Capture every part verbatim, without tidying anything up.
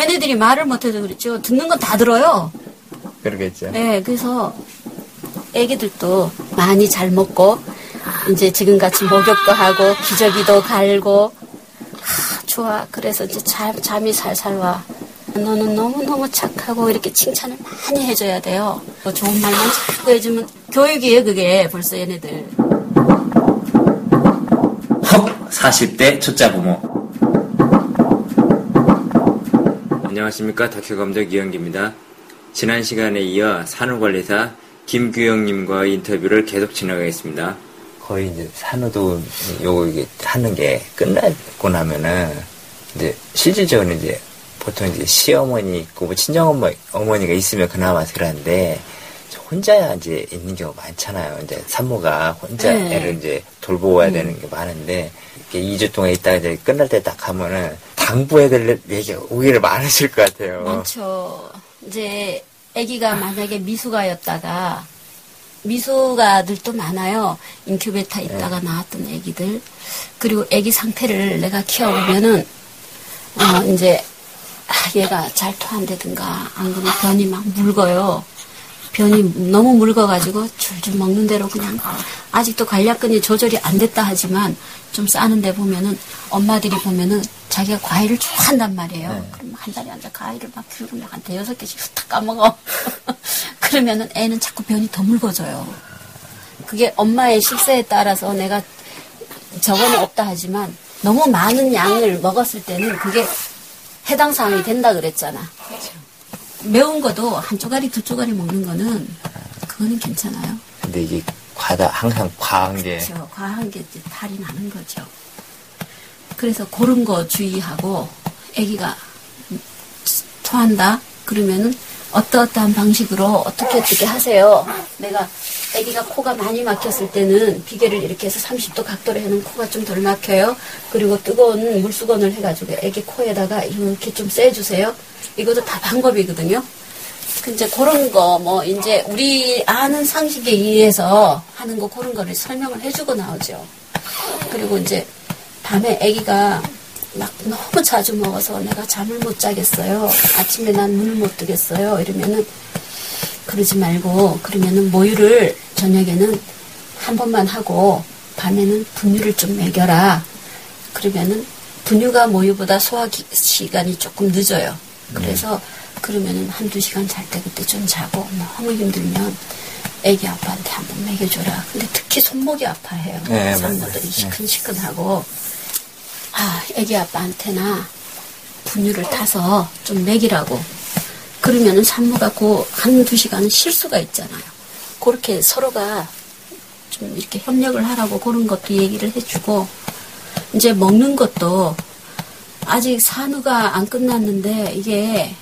걔네들이 말을 못해도 그렇죠. 듣는 건 다 들어요. 그러겠죠. 네, 그래서 애기들도 많이 잘 먹고 이제 지금같이 목욕도 하고 기저귀도 갈고 아, 좋아. 그래서 이제 잠, 잠이 살살 와. 너는 너무너무 착하고 이렇게 칭찬을 많이 해줘야 돼요. 뭐 좋은 말만 자꾸 해주면 교육이에요, 그게. 벌써 얘네들. 헉! 사십 대 초짜 부모. 안녕하십니까. 다큐감독 이영기입니다. 지난 시간에 이어 산후관리사 김규영님과 인터뷰를 계속 진행하겠습니다. 거의 이제 산후도 요거 이게 하는 게 끝나고 나면은 이제 실질적으로 이제 보통 이제 시어머니 있고 뭐 친정 어머니가 있으면 그나마 그런데 혼자 이제 있는 경우가 많잖아요. 이제 산모가 혼자 네. 애를 이제 돌보아야 음. 되는 게 많은데 이 주 동안 있다가 이제 끝날 때 딱 가면은 당부해야 될 얘기가 오히려 많으실 것 같아요. 많죠. 이제 아기가 만약에 미숙아였다가 미숙아들도 많아요. 인큐베이터 있다가 네. 나왔던 아기들. 그리고 아기 상태를 내가 키워보면은 어 이제 아, 얘가 잘 토한다든가 안 그러면 변이 막 묽어요. 변이 너무 묽어가지고 줄줄 먹는 대로 그냥 아직도 관략근이 조절이 안 됐다 하지만 좀 싸는데 보면은 엄마들이 보면은 자기가 과일을 좋아한단 말이에요. 네. 그럼 한 달에 앉아 과일을 막 귤을 한 대여섯 개씩 후딱 까먹어. 그러면은 애는 자꾸 변이 더 묽어져요. 그게 엄마의 식사에 따라서 내가 저거는 없다 하지만 너무 많은 양을 먹었을 때는 그게 해당 사항이 된다 그랬잖아. 그렇죠. 매운 거도 한 쪼가리 두 쪼가리 먹는 거는 그거는 괜찮아요. 근데 이게 과다 항상 과한 게 그렇죠. 과한 게 이제 탈이 나는 거죠. 그래서 그런 거 주의하고 아기가 토한다 그러면은 어떠어떠한 방식으로 어떻게 어떻게 하세요. 내가 아기가 코가 많이 막혔을 때는 비계를 이렇게 해서 삼십 도 각도로 해놓으면 코가 좀 덜 막혀요. 그리고 뜨거운 물수건을 해가지고 아기 코에다가 이렇게 좀 쐬주세요. 이것도 다 방법이거든요. 이제 그런 거, 뭐, 이제 우리 아는 상식에 의해서 하는 거 그런 거를 설명을 해주고 나오죠. 그리고 이제 밤에 아기가 막 너무 자주 먹어서 내가 잠을 못 자겠어요. 아침에 난 눈을 못 뜨겠어요. 이러면은 그러지 말고 그러면은 모유를 저녁에는 한 번만 하고 밤에는 분유를 좀 먹여라. 그러면은 분유가 모유보다 소화 시간이 조금 늦어요. 그래서 그러면은 한두 시간 잘 때 그때 좀 자고 너무 힘들면 애기 아빠한테 한번 먹여줘라. 근데 특히 손목이 아파해요. 네, 산모들이 시큰시큰하고 아 애기 아빠한테나 분유를 타서 좀 먹이라고. 그러면은 산모가 그 한두 시간은 쉴 수가 있잖아요. 그렇게 서로가 좀 이렇게 협력을 하라고 그런 것도 얘기를 해주고 이제 먹는 것도 아직 산후가 안 끝났는데 이게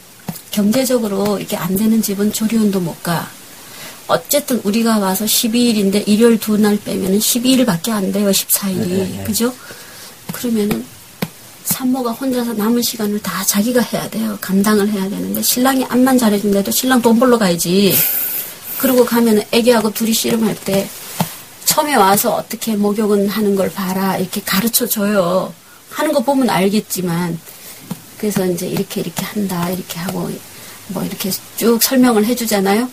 경제적으로 이렇게 안 되는 집은 조리원도 못 가. 어쨌든 우리가 와서 십이 일인데 일요일 두 날 빼면은 십이 일밖에 안 돼요. 십사 일이. 네, 네. 그죠? 그러면은 산모가 혼자서 남은 시간을 다 자기가 해야 돼요. 감당을 해야 되는데 신랑이 암만 잘해준대도 신랑 돈 벌러 가야지. 그러고 가면은 애기하고 둘이 씨름할 때 처음에 와서 어떻게 목욕은 하는 걸 봐라. 이렇게 가르쳐 줘요. 하는 거 보면 알겠지만 그래서 이제 이렇게 이렇게 한다 이렇게 하고 뭐 이렇게 쭉 설명을 해주잖아요.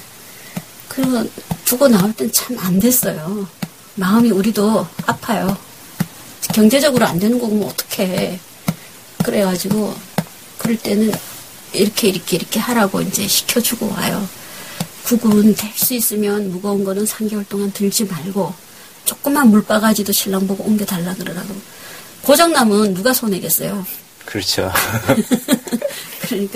그리고 두고 나올 땐 참 안 됐어요. 마음이 우리도 아파요. 경제적으로 안 되는 거 보면 어떡해. 그래가지고 그럴 때는 이렇게 이렇게 이렇게 하라고 이제 시켜주고 와요. 국은 될 수 있으면 무거운 거는 삼 개월 동안 들지 말고 조그만 물바가지도 신랑 보고 옮겨달라 그러라고. 고장나면 누가 손해겠어요? 그렇죠. 그러니까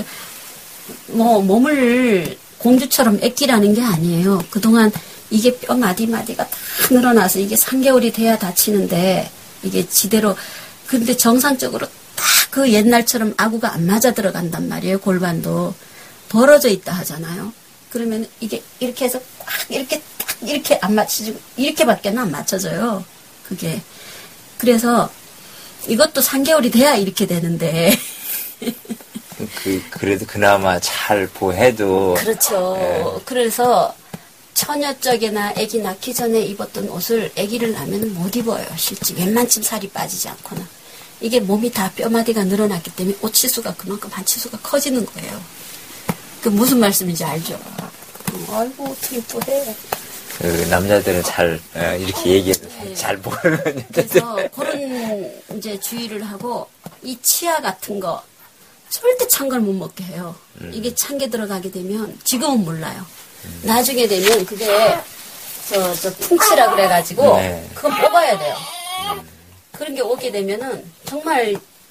뭐 몸을 공주처럼 애끼라는 게 아니에요. 그동안 이게 뼈 마디마디가 다 늘어나서 이게 삼 개월이 돼야 다치는데 이게 지대로 근데 정상적으로 딱 그 옛날처럼 아구가 안 맞아 들어간단 말이에요. 골반도 벌어져 있다 하잖아요. 그러면 이게 이렇게 해서 꽉 이렇게 딱 이렇게 안 맞추고 이렇게밖에는 안 맞춰져요. 그게 그래서 이것도 삼 개월이 돼야 이렇게 되는데. 그, 그래도 그나마 잘 보해도. 그렇죠. 예. 그래서 처녀 쪽에나 아기 낳기 전에 입었던 옷을 아기를 낳으면 못 입어요. 실제 웬만큼 살이 빠지지 않거나. 이게 몸이 다 뼈마디가 늘어났기 때문에 옷 치수가 그만큼 한 치수가 커지는 거예요. 그 무슨 말씀인지 알죠? 아이고, 어떻게 또 해. 그 남자들은 잘 이렇게 얘기해도 네. 잘 모르는 그래서 그런 이제 주의를 하고 이 치아 같은 거 절대 찬 걸 못 먹게 해요. 음. 이게 찬 게 들어가게 되면 지금은 몰라요. 음. 나중에 되면 그게 저, 저 풍치라 그래가지고 네. 그건 뽑아야 돼요. 음. 그런 게 오게 되면은 정말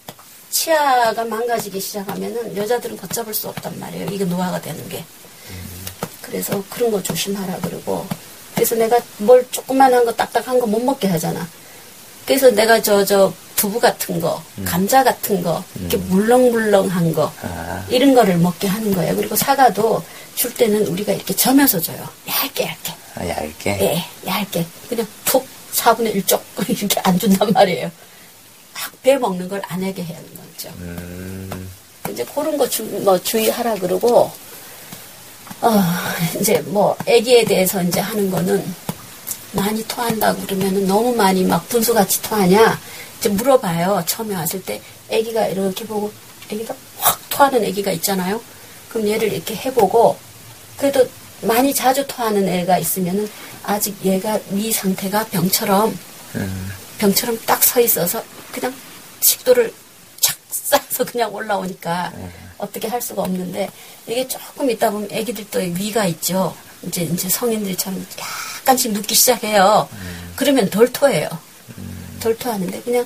치아가 망가지기 시작하면은 여자들은 걷잡을 수 없단 말이에요. 이게 노화가 되는 게. 음. 그래서 그런 거 조심하라 그러고. 그래서 내가 뭘 조그만한 거 딱딱한 거 못 먹게 하잖아. 그래서 내가 저, 저, 두부 같은 거, 음. 감자 같은 거, 이렇게 음. 물렁물렁한 거, 아. 이런 거를 먹게 하는 거예요. 그리고 사과도 줄 때는 우리가 이렇게 점여서 줘요. 얇게, 얇게. 아, 얇게? 예, 얇게. 그냥 툭, 사분의 일 쪽, 이렇게 안 준단 말이에요. 막 배 먹는 걸 안 하게 해야 하는 거죠. 음. 이제 그런 거 주, 뭐 주의하라 그러고, 어, 이제 뭐, 애기에 대해서 이제 하는 거는, 많이 토한다고 그러면은 너무 많이 막 분수같이 토하냐? 이제 물어봐요. 처음에 왔을 때, 애기가 이렇게 보고, 애기가 확 토하는 애기가 있잖아요? 그럼 얘를 이렇게 해보고, 그래도 많이 자주 토하는 애가 있으면은, 아직 얘가 위 상태가 병처럼, 음. 병처럼 딱 서 있어서, 그냥 식도를 착 싸서 그냥 올라오니까, 음. 어떻게 할 수가 없는데, 이게 조금 있다 보면 애기들도 위가 있죠. 이제, 이제 성인들처럼 약간씩 눕기 시작해요. 음. 그러면 덜 토해요. 음. 덜 토하는데, 그냥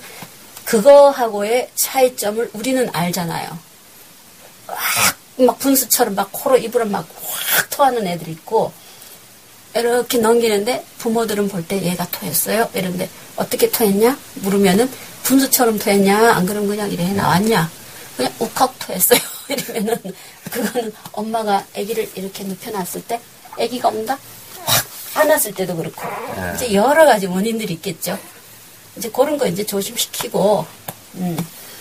그거하고의 차이점을 우리는 알잖아요. 막, 막 분수처럼 막 코로 입으로 막 확 토하는 애들이 있고, 이렇게 넘기는데 부모들은 볼 때 얘가 토했어요. 이런데 어떻게 토했냐? 물으면은 분수처럼 토했냐? 안 그러면 그냥 이래 나왔냐? 그냥 욱하고 토했어요. 이러면은 그거는 엄마가 아기를 이렇게 눕혀놨을 때 아기가 온다? 확 안았을 때도 그렇고 네. 이제 여러 가지 원인들이 있겠죠. 이제 그런 거 이제 조심시키고 음.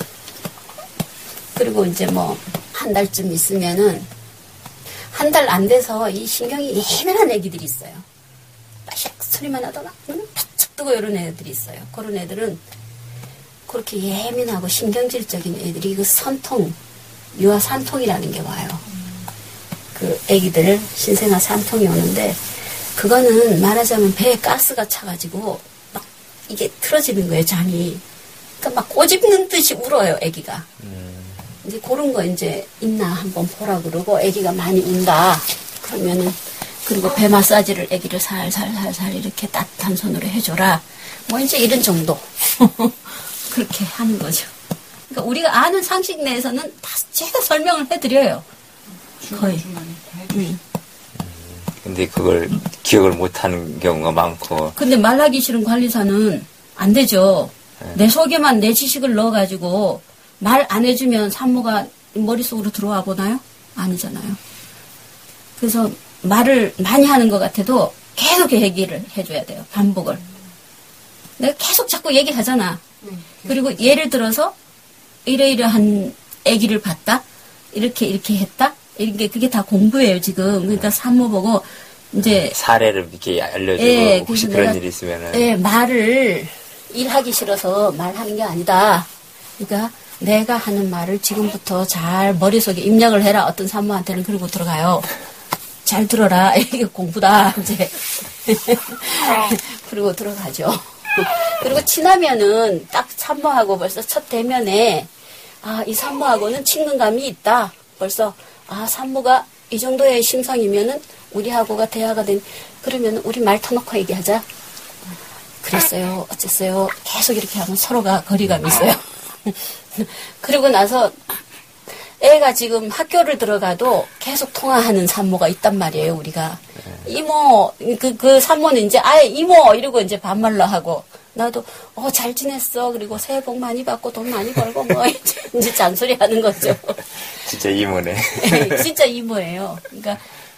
그리고 이제 뭐 한 달쯤 있으면은 한 달 안 돼서 이 신경이 예민한 애기들이 있어요. 빠샥 소리만 하다가 눈 바짝 뜨고 이런 애들이 있어요. 그런 애들은 그렇게 예민하고 신경질적인 애들이 그 선통, 유아 산통이라는 게 와요. 그 애기들 신생아 산통이 오는데 그거는 말하자면 배에 가스가 차가지고 막 이게 틀어지는 거예요, 잠이. 그러니까 막 꼬집는 듯이 울어요, 애기가. 음. 이제 그런 거 이제 있나 한번 보라 그러고 애기가 많이 운다. 그러면은 그리고 배 마사지를 애기를 살살살살 이렇게 따뜻한 손으로 해줘라. 뭐 이제 이런 정도. 그렇게 하는 거죠. 그러니까 우리가 아는 상식 내에서는 다 제가 설명을 해드려요. 거의. 응. 근데 그걸 기억을 못하는 경우가 많고. 근데 말하기 싫은 관리사는 안 되죠. 네. 내 속에만 내 지식을 넣어가지고 말 안 해주면 산모가 머릿속으로 들어와 보나요? 아니잖아요. 그래서 말을 많이 하는 것 같아도 계속 얘기를 해줘야 돼요. 반복을. 내가 계속 자꾸 얘기하잖아. 그리고 예를 들어서 이러이러한 아기를 봤다. 이렇게 이렇게 했다. 이게 그게 다 공부예요 지금. 그러니까 산모 보고 이제 사례를 이렇게 알려주고 예, 혹시 그런 내가, 일이 있으면은 예, 말을 일하기 싫어서 말하는 게 아니다. 그러니까 내가 하는 말을 지금부터 잘 머릿속에 입력을 해라. 어떤 산모한테는 그러고 들어가요. 잘 들어라. 이게 공부다. 이제 그리고 들어가죠. 그리고 친하면은 딱 산모하고 벌써 첫 대면에 아, 이 산모하고는 친근감이 있다. 벌써 아, 산모가 이 정도의 심성이면은 우리하고가 대화가 된 그러면 우리 말 터놓고 얘기하자. 그랬어요. 어쨌어요. 계속 이렇게 하면 서로가 거리감이 있어요. 그리고 나서 애가 지금 학교를 들어가도 계속 통화하는 산모가 있단 말이에요, 우리가. 이모, 그, 그 산모는 이제 아예 이모 이러고 이제 반말로 하고, 나도, 어, 잘 지냈어. 그리고 새해 복 많이 받고 돈 많이 벌고 뭐, 이제, 이제 잔소리 하는 거죠. 진짜 이모네. 진짜 이모예요. 그러니까.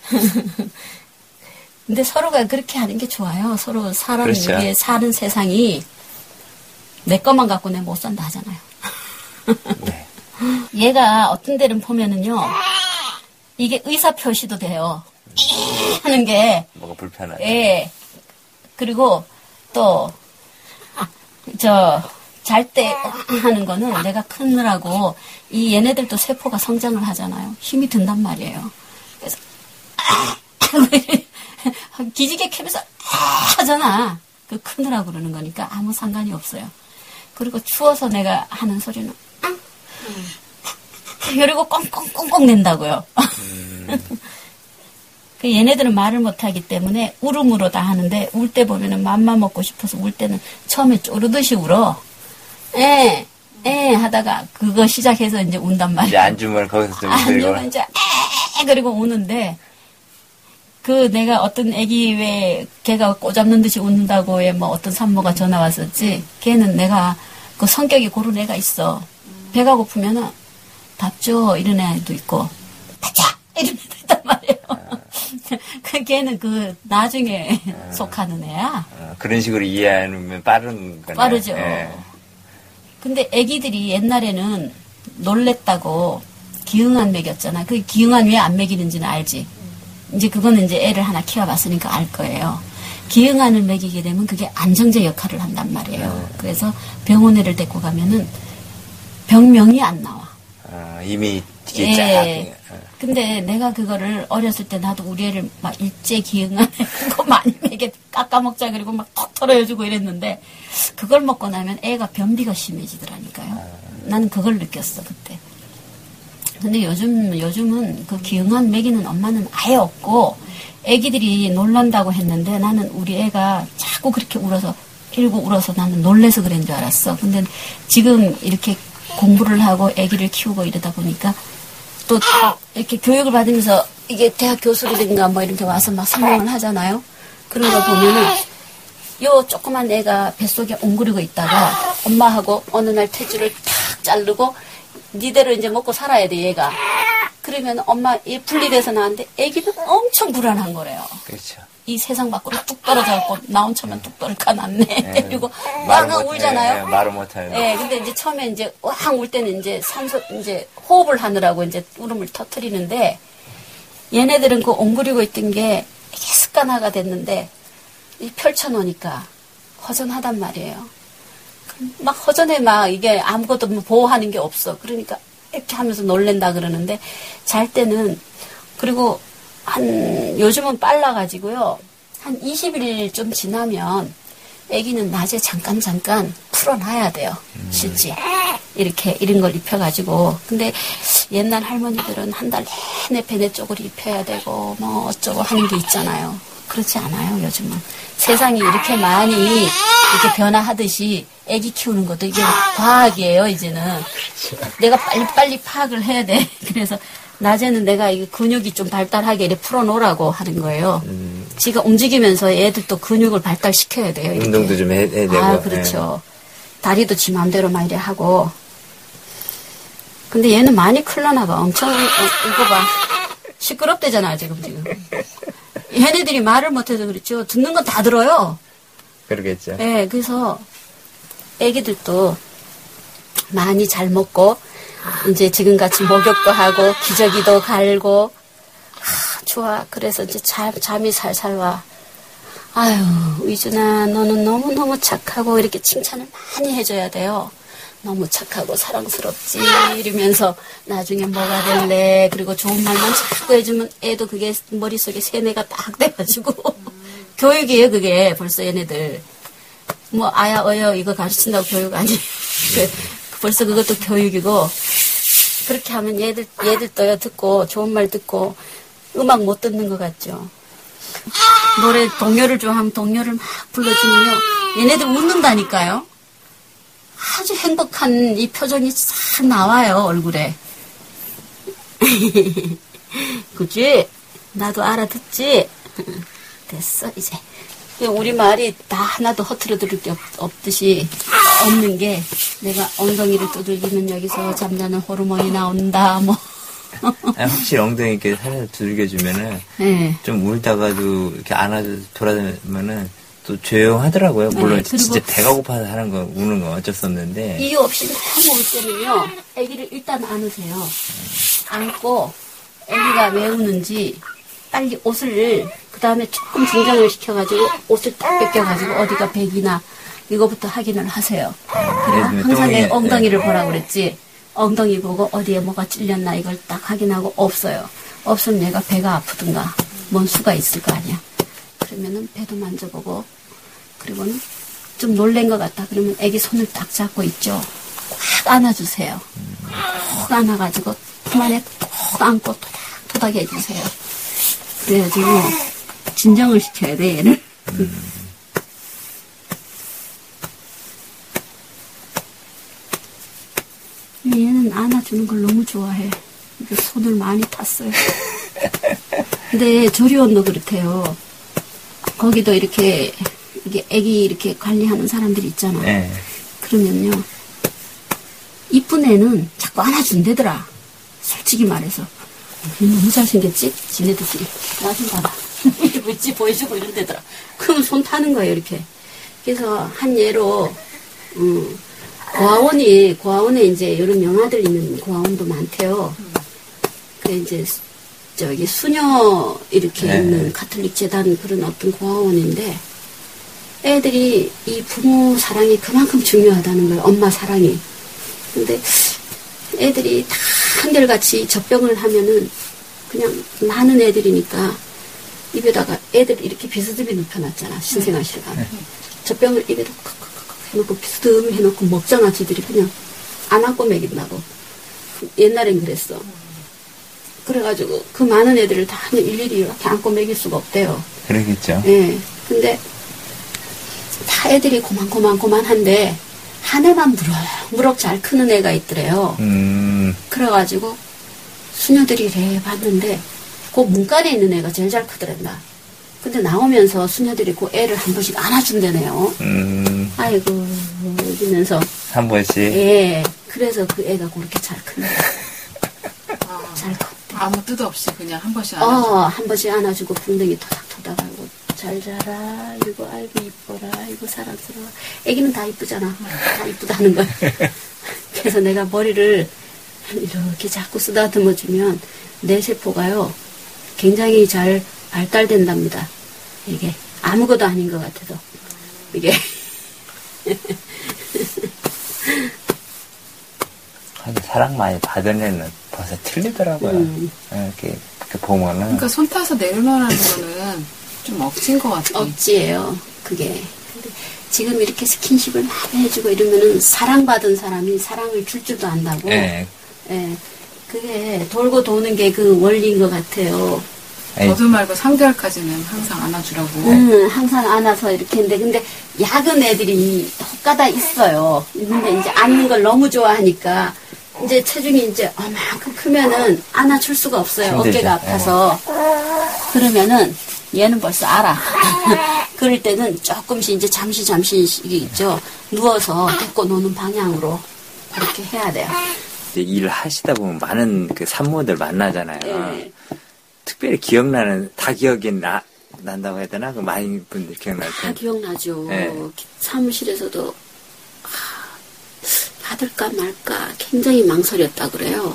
근데 서로가 그렇게 하는 게 좋아요. 서로 사람이 그렇죠. 사는 세상이 내 것만 갖고 내 못 산다 하잖아요. 네. 얘가 어떤 데는 보면은요, 이게 의사 표시도 돼요. 하는 게. 뭐가 불편하네. 예. 그리고 또, 저, 잘 때 하는 거는 내가 크느라고 이 얘네들도 세포가 성장을 하잖아요. 힘이 든단 말이에요. 그래서 기지개 켜면서 하잖아. 그 크느라고 그러는 거니까 아무 상관이 없어요. 그리고 추워서 내가 하는 소리는 그리고 꽁꽁꽁꽁 낸다고요. 그 얘네들은 말을 못하기 때문에 울음으로 다 하는데 울 때 보면은 맘마 먹고 싶어서 울 때는 처음에 쪼르듯이 울어. 에, 에 하다가 그거 시작해서 이제 운단 말이야. 이제 안 주면 거기서 좀 안 주면 이제 에 그리고 우는데 그 내가 어떤 애기 왜 걔가 꼬잡는 듯이 웃는다고 왜 뭐 어떤 산모가 전화 왔었지. 걔는 내가 그 성격이 고른 애가 있어. 배가 고프면은 밥 줘 이런 애도 있고 가자 이런 애도 있단 말이에요. 그 걔는 그 나중에 아, 속하는 애야. 아, 그런 식으로 이해하면 빠른 거네. 빠르죠. 예. 근데 애기들이 옛날에는 놀랬다고 기응안 먹였잖아. 그 기응안 왜 안 먹이는지는 알지. 이제 그거는 이제 애를 하나 키워봤으니까 알 거예요. 기응안을 먹이게 되면 그게 안정제 역할을 한단 말이에요. 네. 그래서 병원에를 데리고 가면은 병명이 안 나와. 아, 이미 되게 쫙. 예. 근데 내가 그거를 어렸을 때 나도 우리 애를 막 일제 기응안에 그거 많이 먹게 깎아먹자 그리고 막 턱 털어여주고 이랬는데 그걸 먹고 나면 애가 변비가 심해지더라니까요. 나는 그걸 느꼈어 그때. 근데 요즘 요즘은 그 기응안 먹이는 엄마는 아예 없고 애기들이 놀란다고 했는데 나는 우리 애가 자꾸 그렇게 울어서 일고 울어서 나는 놀래서 그런 줄 알았어. 근데 지금 이렇게 공부를 하고 애기를 키우고 이러다 보니까 또 이렇게 교육을 받으면서 이게 대학 교수들인가 뭐 이렇게 와서 막 설명을 하잖아요. 그런 거 보면은 요 조그만 애가 뱃속에 옹그리고 있다가 엄마하고 어느 날 퇴주를 탁 자르고 니대로 이제 먹고 살아야 돼 얘가. 그러면 엄마 얘 분리돼서 나왔는데 애기는 엄청 불안한 거래요. 그렇죠. 이 세상 밖으로 뚝 떨어져갖고 나온 처면 뚝 떨어져놨네. 네. 그리고 왕왕 울잖아요. 네, 말을 못해요. 네, 근데 이제 처음에 이제 왕 울 때는 이제 산소 이제 호흡을 하느라고 이제 울음을 터뜨리는데 얘네들은 그 옹그리고 있던 게 이게 습관화가 됐는데 이 펼쳐놓으니까 허전하단 말이에요. 막 허전해 막 이게 아무것도 뭐 보호하는 게 없어. 그러니까 이렇게 하면서 놀랜다 그러는데 잘 때는 그리고 한 요즘은 빨라가지고요. 한 이십 일 좀 지나면 아기는 낮에 잠깐 잠깐 풀어놔야 돼요. 실제 이렇게 이런 걸 입혀가지고. 근데 옛날 할머니들은 한 달 내내 배내 쪽을 입혀야 되고 뭐 어쩌고 하는 게 있잖아요. 그렇지 않아요. 요즘은 세상이 이렇게 많이 이렇게 변화하듯이 아기 키우는 것도 이게 과학이에요. 이제는 내가 빨리빨리 파악을 해야 돼. 그래서 낮에는 내가 이 근육이 좀 발달하게 이렇게 풀어놓으라고 하는 거예요. 음. 지가 움직이면서 애들도 근육을 발달시켜야 돼요. 이렇게. 운동도 좀 해야 되고. 아, 그렇죠. 네. 다리도 지 맘대로 막 이래 하고. 근데 얘는 많이 클러나 봐. 엄청, 어, 이거 봐. 시끄럽대잖아, 지금, 지금. 얘네들이 말을 못해서 그렇죠. 듣는 건 다 들어요. 그러겠죠. 네, 그래서 애기들도 많이 잘 먹고, 이제 지금같이 목욕도 하고 기저귀도 갈고 아, 좋아. 그래서 이제 잠, 잠이 살살 와. 아유 의준아 너는 너무너무 착하고 이렇게 칭찬을 많이 해줘야 돼요. 너무 착하고 사랑스럽지 이러면서 나중에 뭐가 될래. 그리고 좋은 말만 자꾸 해주면 애도 그게 머릿속에 세뇌가 딱 돼가지고 교육이에요. 그게 벌써 얘네들 뭐 아야 어여 이거 가르친다고 교육 아니에요. 벌써 그것도 교육이고. 그렇게 하면 얘들, 얘들도요, 듣고, 좋은 말 듣고, 음악 못 듣는 것 같죠. 노래, 동요를 좋아하면 동요를 막 불러주면요, 얘네들 웃는다니까요. 아주 행복한 이 표정이 싹 나와요, 얼굴에. 그치? 나도 알아듣지? 됐어, 이제. 우리 말이 다 하나도 허투루 들을 게 없, 없듯이 없는 게 내가 엉덩이를 두들기면 여기서 잠자는 호르몬이 나온다 뭐. 아니, 확실히 엉덩이 이렇게 살짝 두들겨주면은 네. 좀 울다가도 이렇게 안아서 돌아다니면은 또 조용하더라고요. 물론 네, 진짜 배가 고파서 하는 거 우는 건 어쩔 수 없는데 이유 없이 너무 울 때는요. 아기를 일단 안으세요. 음. 안고 아기가 왜 우는지 빨리 옷을 그 다음에 조금 중장을 시켜가지고 옷을 딱 벗겨가지고 어디가 백이나 이거부터 확인을 하세요. 그리고 항상 내 엉덩이를 네. 보라고 그랬지. 엉덩이 보고 어디에 뭐가 찔렸나 이걸 딱 확인하고 없어요. 없으면 얘가 배가 아프든가 뭔 수가 있을 거 아니야. 그러면은 배도 만져보고 그리고는 좀 놀란 것 같다. 그러면 애기 손을 딱 잡고 있죠. 꽉 안아주세요. 꼭 안아가지고 품 안에 꼭 안고 토닥토닥 해주세요. 그래가지고 진정을 시켜야 돼 얘를. 음. 얘는 안아주는 걸 너무 좋아해. 손을 많이 탔어요. 근데 조리원도 그렇대요. 거기도 이렇게 이게 애기 이렇게 관리하는 사람들이 있잖아. 네. 그러면요, 이쁜 애는 자꾸 안아준대더라. 솔직히 말해서. 너무 잘생겼지? 지네들끼리. 나 좀 봐봐. 이러고 있지, 보여주고 이런데더라. 그럼 손 타는 거예요, 이렇게. 그래서 한 예로, 음, 고아원이, 고아원에 이제 여러 명아들 있는 고아원도 많대요. 그 이제, 저기, 수녀 이렇게 네. 있는 가톨릭 재단 그런 어떤 고아원인데, 애들이 이 부모 사랑이 그만큼 중요하다는 거예요. 엄마 사랑이. 근데 애들이 다 한결같이 젖병을 하면은 그냥 많은 애들이니까 입에다가 애들 이렇게 비스듬히 눕혀놨잖아. 신생아실 가면. 젖병을 입에다 칵칵칵 해놓고 비스듬히 해놓고 먹잖아. 지들이 그냥 안 안고 먹인다고. 옛날엔 그랬어. 그래가지고 그 많은 애들을 다 일일이 이렇게 안고 먹일 수가 없대요. 그러겠죠. 예. 근데 다 애들이 고만고만고만한데 한 애만 무럭 무럭 잘 크는 애가 있더래요. 음. 그래가지고 수녀들이 이래 봤는데 그 문간에 있는 애가 제일 잘 크더란다. 근데 나오면서 수녀들이 그 애를 한 번씩 안아준다네요. 음. 아이고 이러면서 한 번씩. 예. 그래서 그 애가 그렇게 잘 큰다. 아, 잘 컸대. 아무 뜻 없이 그냥 한 번씩 안아주고. 어, 한 번씩 안아주고 붕덩이 토닥토닥하고 잘 자라. 이거 아이고 이뻐라. 이거 사랑스러워. 애기는 다 이쁘잖아. 다 이쁘다는 거야. 그래서 내가 머리를 이렇게 자꾸 쓰다듬어 주면 내 세포가요 굉장히 잘 발달된답니다. 이게 아무것도 아닌 것 같아도 이게 사랑 많이 받은 애는 벌써 틀리더라고요. 음. 이렇게, 이렇게 보면은. 그러니까 손 타서 내려놓는 거는 좀 억지인 것 같아요. 억지예요. 그게. 근데 지금 이렇게 스킨십을 많이 해주고 이러면은 사랑받은 사람이 사랑을 줄 줄도 안다고. 네. 예. 그게 돌고 도는 게 그 원리인 것 같아요. 저도 말고 삼 개월까지는 항상 안아주라고. 응, 항상 안아서 이렇게 했는데, 근데 약은 애들이 헛가다 있어요. 근데 이제 안는 걸 너무 좋아하니까, 이제 체중이 이제 얼마큼 크면은 안아줄 수가 없어요. 힘들죠. 어깨가 아파서. 네. 그러면은 얘는 벌써 알아. 그럴 때는 조금씩 이제 잠시 잠시 있죠. 누워서 데리고 노는 방향으로 그렇게 해야 돼요. 일 하시다 보면 많은 그 산모들 만나잖아요. 네. 특별히 기억나는, 다 기억이 나, 난다고 해야 되나? 그 많은 분들 기억날 때. 다 기억나죠. 네. 사무실에서도, 아, 받을까 말까 굉장히 망설였다 그래요.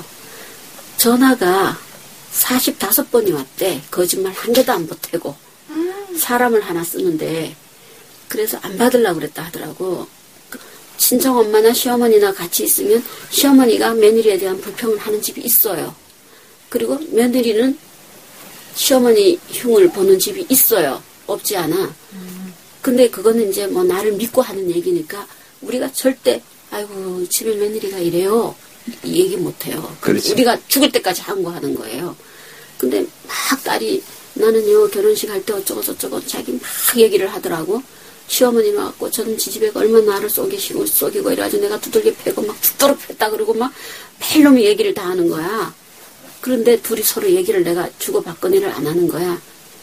전화가 사십오 번이 왔대. 거짓말 한 개도 안 보태고. 음. 사람을 하나 쓰는데, 그래서 안 받으려고 그랬다 하더라고. 친정 엄마나 시어머니나 같이 있으면 시어머니가 며느리에 대한 불평을 하는 집이 있어요. 그리고 며느리는 시어머니 흉을 보는 집이 있어요. 없지 않아. 음. 근데 그거는 이제 뭐 나를 믿고 하는 얘기니까 우리가 절대 아이고 집에 며느리가 이래요. 이 얘기 못해요. 그렇지. 우리가 죽을 때까지 항거하는 거예요. 근데 막 딸이 나는요 결혼식 할 때 어쩌고 저쩌고 자기 막 얘기를 하더라고. 시어머니 나왔고 저는 지지배가 얼마나 나를 쏘기시고 쏘기고 이래가지고 내가 두들겨 패고 막 죽도록 팼다 그러고 막 펠놈이 얘기를 다 하는 거야. 그런데 둘이 서로 얘기를 내가 주고받거니를 안 하는 거야.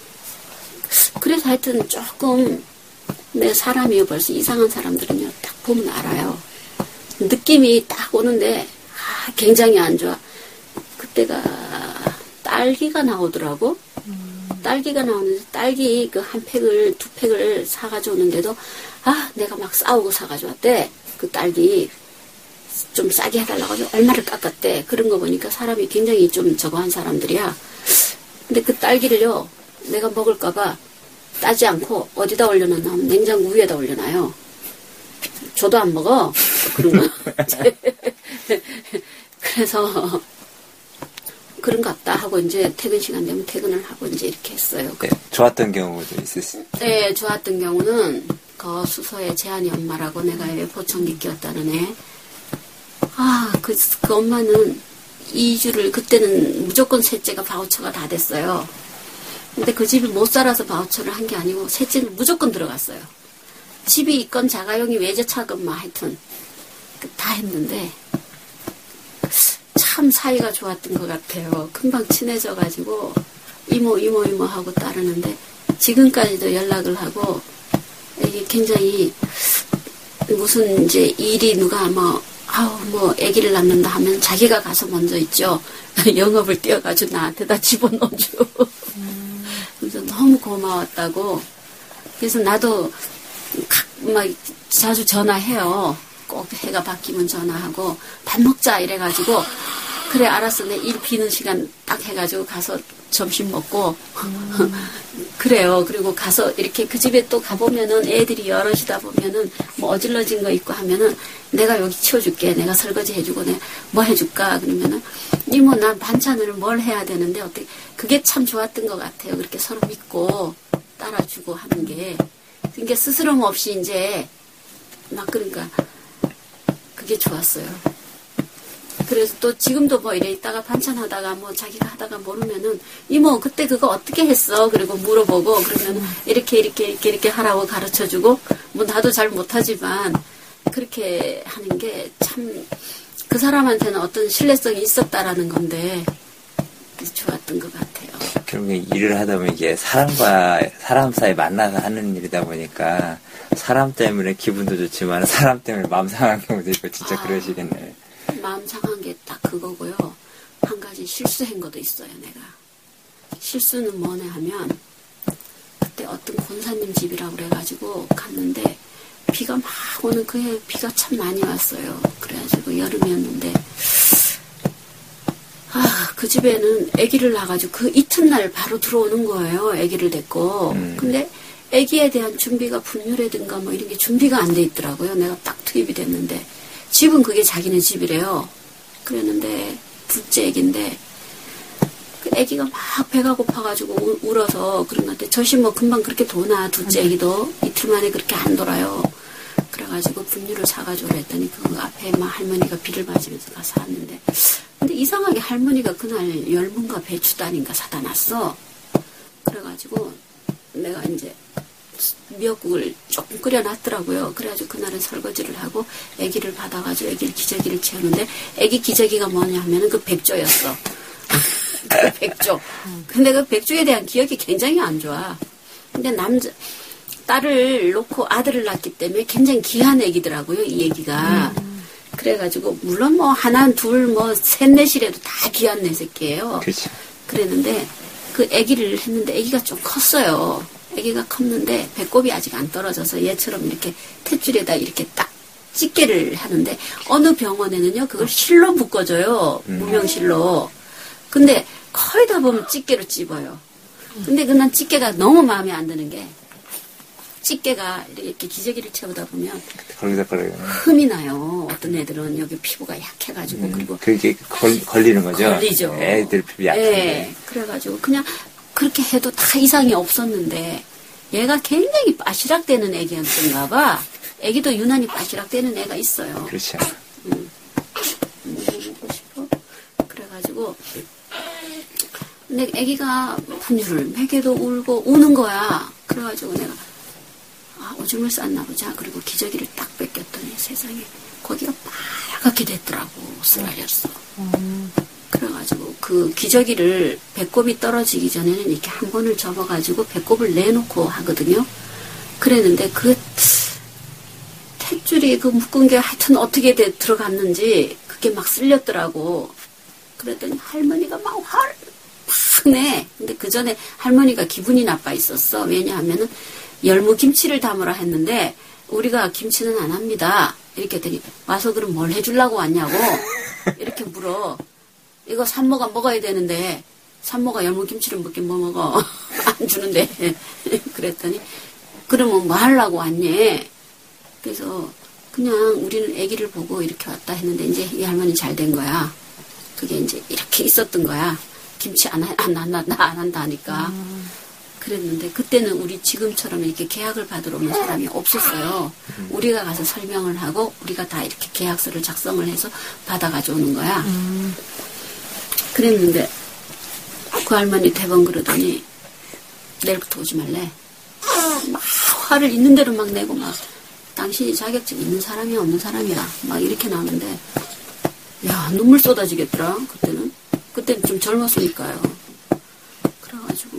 그래서 하여튼 조금 내 사람이요 벌써 이상한 사람들은요 딱 보면 알아요. 느낌이 딱 오는데 아, 굉장히 안 좋아. 그때가 딸기가 나오더라고. 음. 딸기가 나오는데 딸기 그 한 팩을 두 팩을 사가지고 오는데도 아 내가 막 싸우고 사가지고 왔대. 그 딸기 좀 싸게 해달라고 해서 얼마를 깎았대. 그런 거 보니까 사람이 굉장히 좀 저거한 사람들이야. 근데 그 딸기를요 내가 먹을까봐 따지 않고 어디다 올려놓냐면 냉장고 위에다 올려놔요. 줘도 안 먹어. 그런 거. 그래서 그런갑다 하고 이제 퇴근 시간 되면 퇴근을 하고 이제 이렇게 했어요. 네, 좋았던 경우도 있었어요? 네, 좋았던 경우는 그 수서의 재한이 엄마라고 내가 왜 보청기 끼웠다는 애. 아, 그, 그 엄마는 이 주를 그때는 무조건 셋째가 바우처가 다 됐어요. 근데 그 집이 못 살아서 바우처를 한 게 아니고 셋째는 무조건 들어갔어요. 집이 있건 자가용이 외제차건 뭐 하여튼 다 했는데 참 사이가 좋았던 것 같아요. 금방 친해져가지고 이모 이모 이모 하고 따르는데 지금까지도 연락을 하고 이게 굉장히 무슨 이제 일이 누가 뭐 아우 뭐 아기를 낳는다 하면 자기가 가서 먼저 있죠. 영업을 띄워가지고 나한테다 집어넣어줘. 음. 그래서 너무 고마웠다고. 그래서 나도 막 자주 전화해요. 꼭 해가 바뀌면 전화하고 밥 먹자 이래가지고 그래 알았어 내 일 비는 시간 딱 해가지고 가서 점심 먹고 음. 그래요. 그리고 가서 이렇게 그 집에 또 가보면은 애들이 여럿이다 보면은 뭐 어질러진 거 있고 하면은 내가 여기 치워줄게. 내가 설거지 해주고 내가 뭐 해줄까 그러면은 이모 난 반찬을 뭘 해야 되는데 어떻게 그게 참 좋았던 것 같아요. 그렇게 서로 믿고 따라주고 하는 게 그러니까 스스럼 없이 이제 막 그러니까 그게 좋았어요. 그래서 또 지금도 뭐 이래 있다가 반찬 하다가 뭐 자기가 하다가 모르면은 이모 그때 그거 어떻게 했어? 그리고 물어보고 그러면 이렇게 이렇게 이렇게 이렇게 하라고 가르쳐주고 뭐 나도 잘 못하지만 그렇게 하는 게 참 그 사람한테는 어떤 신뢰성이 있었다라는 건데 좋았던 것 같아요. 결국에 일을 하다 보면 이게 사람과 사람 사이 만나서 하는 일이다 보니까 사람 때문에 기분도 좋지만 사람 때문에 마음 상한 경우도 있고 진짜 아, 그러시겠네. 마음 상한 게 딱 그거고요. 한 가지 실수한 것도 있어요. 내가 실수는 뭐냐 하면 그때 어떤 권사님 집이라고 그래가지고 갔는데 비가 막 오는 그해 비가 참 많이 왔어요. 그래가지고 여름이었는데 아, 그 집에는 아기를 낳아가지고 그 이튿날 바로 들어오는 거예요. 아기를 데리고. 음. 근데 아기에 대한 준비가 분유라든가 뭐 이런 게 준비가 안 돼 있더라고요. 내가 딱 투입이 됐는데 집은 그게 자기네 집이래요. 그랬는데 둘째 아기인데 그 아기가 막 배가 고파가지고 우, 울어서 그런 것 같아. 저씨 뭐 금방 그렇게 도나 둘째 아기도 이틀 만에 그렇게 안 돌아요. 그래가지고 분유를 사가지고 그랬더니 그 앞에 막 할머니가 비를 맞으면서 가서 샀는데 근데 이상하게 할머니가 그날 열무인가 배추단인가 사다 놨어. 그래가지고 내가 이제 미역국을 조금 끓여놨더라고요. 그래가지고 그날은 설거지를 하고 아기를 받아가지고 아기를 기저귀를 채우는데 아기 기저귀가 뭐냐 하면은 그 백조였어. 그 백조. 근데 그 백조에 대한 기억이 굉장히 안 좋아. 근데 남자 딸을 놓고 아들을 낳기 때문에 굉장히 귀한 아기더라고요. 이 아기가. 음. 그래가지고 물론 뭐 하나 둘 뭐 셋넷이라도 다 귀한 내 새끼예요. 그렇죠. 그랬는데 그 아기를 했는데 아기가 좀 컸어요. 아기가 컸는데 배꼽이 아직 안 떨어져서 얘처럼 이렇게 탯줄에다 이렇게 딱 찌개를 하는데 어느 병원에는요 그걸 실로 묶어줘요. 음. 무명실로. 근데 거의 다 보면 찌개로 찝어요. 근데 그 난 찌개가 너무 마음에 안 드는 게 찌개가 이렇게 기저귀를 채우다 보면 흠이 나요. 어떤 애들은 여기 피부가 약해가지고 음, 그리고 그게 걸, 걸리는 거죠. 걸리죠. 애들 피부 약한데. 네, 그래가지고 그냥 그렇게 해도 다 이상이 없었는데 얘가 굉장히 빠시락대는 애기였던가 봐. 애기도 유난히 빠시락대는 애가 있어요. 그렇죠. 음, 뭐 먹고 싶어? 그래가지고 근데 애기가 분유를 먹여도 울고 우는 거야. 그래가지고 내가 아, 오줌을 쌌나 보자. 그리고 기저귀를 딱 뺏겼더니 세상에 거기가 빨갛게 됐더라고. 쓰라렸어. 음. 그래가지고 그 기저귀를 배꼽이 떨어지기 전에는 이렇게 한 번을 접어가지고 배꼽을 내놓고 하거든요. 그랬는데 그 탯줄이 그 묶은 게 하여튼 어떻게 돼, 들어갔는지 그게 막 쓸렸더라고. 그랬더니 할머니가 막 화를 막 내. 근데 그 전에 할머니가 기분이 나빠 있었어. 왜냐하면은 열무 김치를 담으라 했는데 우리가 김치는 안 합니다. 이렇게 했더니 와서 그럼 뭘 해주려고 왔냐고 이렇게 물어. 이거 산모가 먹어야 되는데 산모가 열무 김치를 먹긴 뭐 먹어. 안 주는데. 그랬더니 그러면 뭐 하려고 왔니? 그래서 그냥 우리는 아기를 보고 이렇게 왔다 했는데 이제 이 할머니 잘 된 거야. 그게 이제 이렇게 있었던 거야. 김치 안, 안, 안, 안, 안 한다 하니까. 음. 그랬는데 그때는 우리 지금처럼 이렇게 계약을 받으러 오는 사람이 없었어요. 음. 우리가 가서 설명을 하고 우리가 다 이렇게 계약서를 작성을 해서 받아가지고 오는 거야. 음. 그랬는데 그 할머니 대번 그러더니 내일부터 오지 말래. 막 화를 있는 대로 막 내고 막 당신이 자격증 있는 사람이야 없는 사람이야 막 이렇게 나오는데 야 눈물 쏟아지겠더라. 그때는 그때는 좀 젊었으니까요. 그래가지고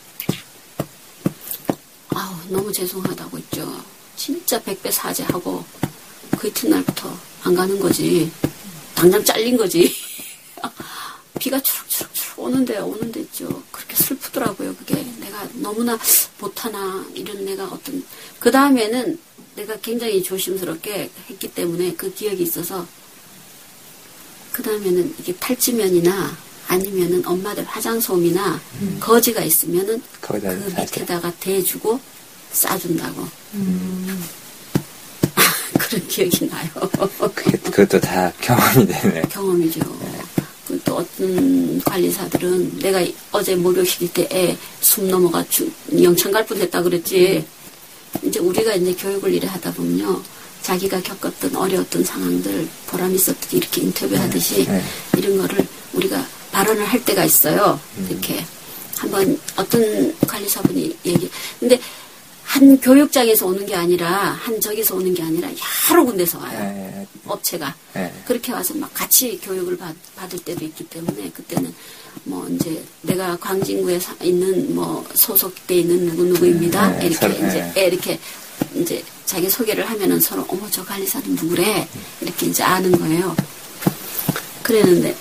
아우 너무 죄송하다고 했죠. 진짜 백배 사죄하고 그 이튿날부터 안 가는 거지. 당장 잘린 거지. 비가 추룩추룩추룩 오는데 오는데 있죠. 그렇게 슬프더라고요. 그게 내가 너무나 못하나 이런 내가 어떤 그 다음에는 내가 굉장히 조심스럽게 했기 때문에 그 기억이 있어서 그 다음에는 이게 탈지면이나 아니면은 엄마들 화장솜이나 음. 거지가 있으면은 그 밑에다가 대주고 싸준다고. 음. 그런 기억이 나요. 그게, 그것도 다 경험이 되네. 경험이죠. 네. 또 어떤 관리사들은 내가 어제 목욕시킬 때 애 숨 넘어가 주, 영창 갈 뻔했다 그랬지. 음. 이제 우리가 이제 교육을 이래 하다 보면요. 자기가 겪었던 어려웠던 상황들 보람 있었듯이 이렇게 인터뷰하듯이 네. 네. 이런 거를 우리가 발언을 할 때가 있어요. 음. 이렇게 한번 어떤 관리사분이 얘기. 근데 한 교육장에서 오는 게 아니라 한 저기서 오는 게 아니라 여러 군데서 와요. 네. 업체가. 네. 그렇게 와서 막 같이 교육을 받, 받을 때도 있기 때문에 그때는 뭐 이제 내가 광진구에 사, 있는 뭐 소속돼 있는 누구누구입니다. 네. 이렇게 네. 이제 네. 이렇게 이제 자기 소개를 하면은 서로 어머 저 관리사는 누구래 이렇게 이제 아는 거예요. 그랬는데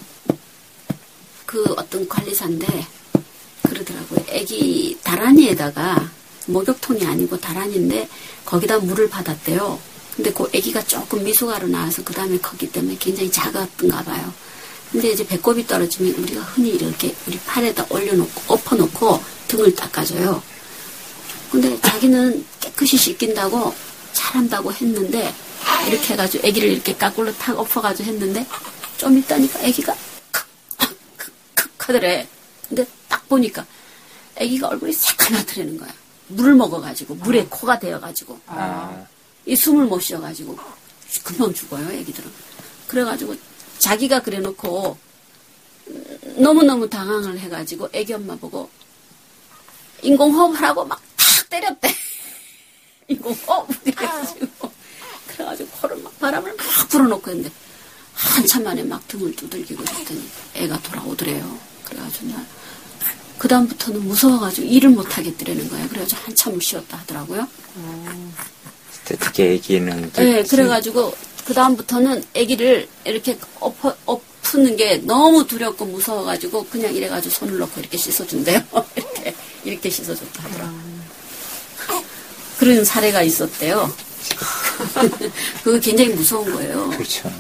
그 어떤 관리사인데 그러더라고요. 애기 다란이에다가 목욕통이 아니고 다란인데 거기다 물을 받았대요. 근데 그 애기가 조금 미숙아로 나와서 그 다음에 컸기 때문에 굉장히 작았던가 봐요. 근데 이제 배꼽이 떨어지면 우리가 흔히 이렇게 우리 팔에다 올려놓고 엎어놓고 등을 닦아줘요. 근데 자기는 깨끗이 씻긴다고 잘한다고 했는데 이렇게 해가지고 애기를 이렇게 까꿀로 탁 엎어가지고 했는데 좀 있다니까 애기가 칵칵칵 하더래. 근데 딱 보니까 애기가 얼굴이 새까맣더라는 거야. 물을 먹어가지고 물에 아. 코가 되어가지고 아. 이 숨을 못 쉬어가지고 금방 죽어요 애기들은. 그래가지고 자기가 그래놓고 너무너무 당황을 해가지고 애기 엄마 보고 인공호흡을 하고 막 탁 때렸대. 인공호흡 해가지고 그래가지고 코를 막 바람을 막 불어놓고 했는데 한참 만에 막 등을 두들기고 했더니 애가 돌아오더래요. 그래가지고 나 그 다음부터는 무서워가지고 일을 못 하겠더라는 거예요. 그래가지고 한참을 쉬었다 하더라고요. 음. 특히 애기는. 네, 그래가지고 그 다음부터는 애기를 이렇게 엎어, 엎는 게 너무 두렵고 무서워가지고 그냥 이래가지고 손을 넣고 이렇게 씻어준대요. 이렇게 이렇게 씻어줬다 하더라고요. 음. 그런 사례가 있었대요. 그거 굉장히 무서운 거예요. 그렇죠.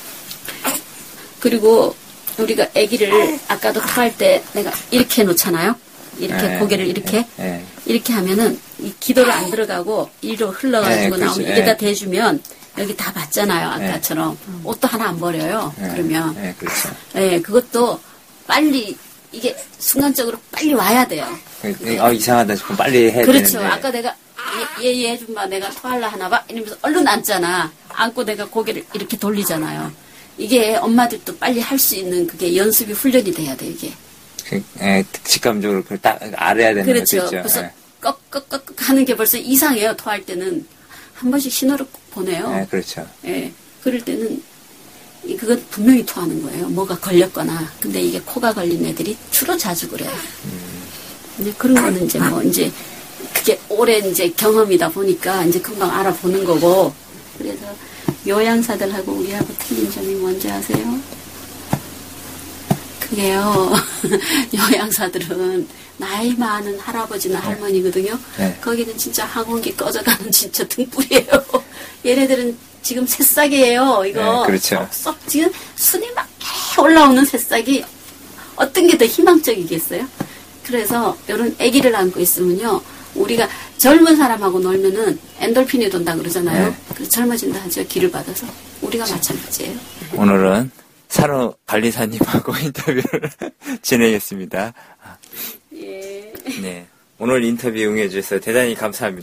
그리고 우리가 아기를 아까도 토할 때 내가 이렇게 해놓잖아요. 이렇게 네, 고개를 이렇게 네, 네. 이렇게 하면은 이 기도를 안 들어가고 이리로 흘러가지고 네, 나오면 이게다 대주면 여기 다 받잖아요. 아까처럼 네. 옷도 하나 안 버려요. 네, 그러면 네, 그렇죠. 네, 그것도 빨리 이게 순간적으로 빨리 와야 돼요. 어, 이상하다 싶으면 빨리 해야 그렇죠. 되는데. 아까 내가 얘, 얘 해준마 내가 토할라 하나 봐 이러면서 얼른 앉잖아. 앉고 내가 고개를 이렇게 돌리잖아요. 이게 엄마들도 빨리 할 수 있는 그게 연습이 훈련이 돼야 돼 이게. 그, 에, 직감적으로 그걸 딱 알아야 되는 그렇죠. 거죠. 그래서 꺽꺽꺽 하는 게 벌써 이상해요. 토할 때는 한 번씩 신호를 꼭 보내요. 네, 그렇죠. 예, 그럴 때는 그건 분명히 토하는 거예요. 뭐가 걸렸거나. 근데 이게 코가 걸린 애들이 주로 자주 그래요. 음. 근데 그런 거는 이제 뭐 이제 그게 오랜 이제 경험이다 보니까 이제 금방 알아보는 거고. 그래서 요양사들하고 우리하고 틀린 점이 뭔지 아세요? 그게요. 요양사들은 나이 많은 할아버지나 네. 할머니거든요. 네. 거기는 진짜 항원기 꺼져가는 진짜 등불이에요. 얘네들은 지금 새싹이에요. 이거. 네, 그렇죠. 쏙 지금 순이 막 올라오는 새싹이 어떤 게 더 희망적이겠어요? 그래서 이런 아기를 안고 있으면요. 우리가 젊은 사람하고 놀면은 엔돌핀이 돈다 그러잖아요. 네. 그래서 젊어진다 하죠. 기를 받아서. 우리가 마찬가지예요. 오늘은 산후관리사님하고 인터뷰를 진행했습니다. 예. 네. 오늘 인터뷰 응해주셔서 대단히 감사합니다.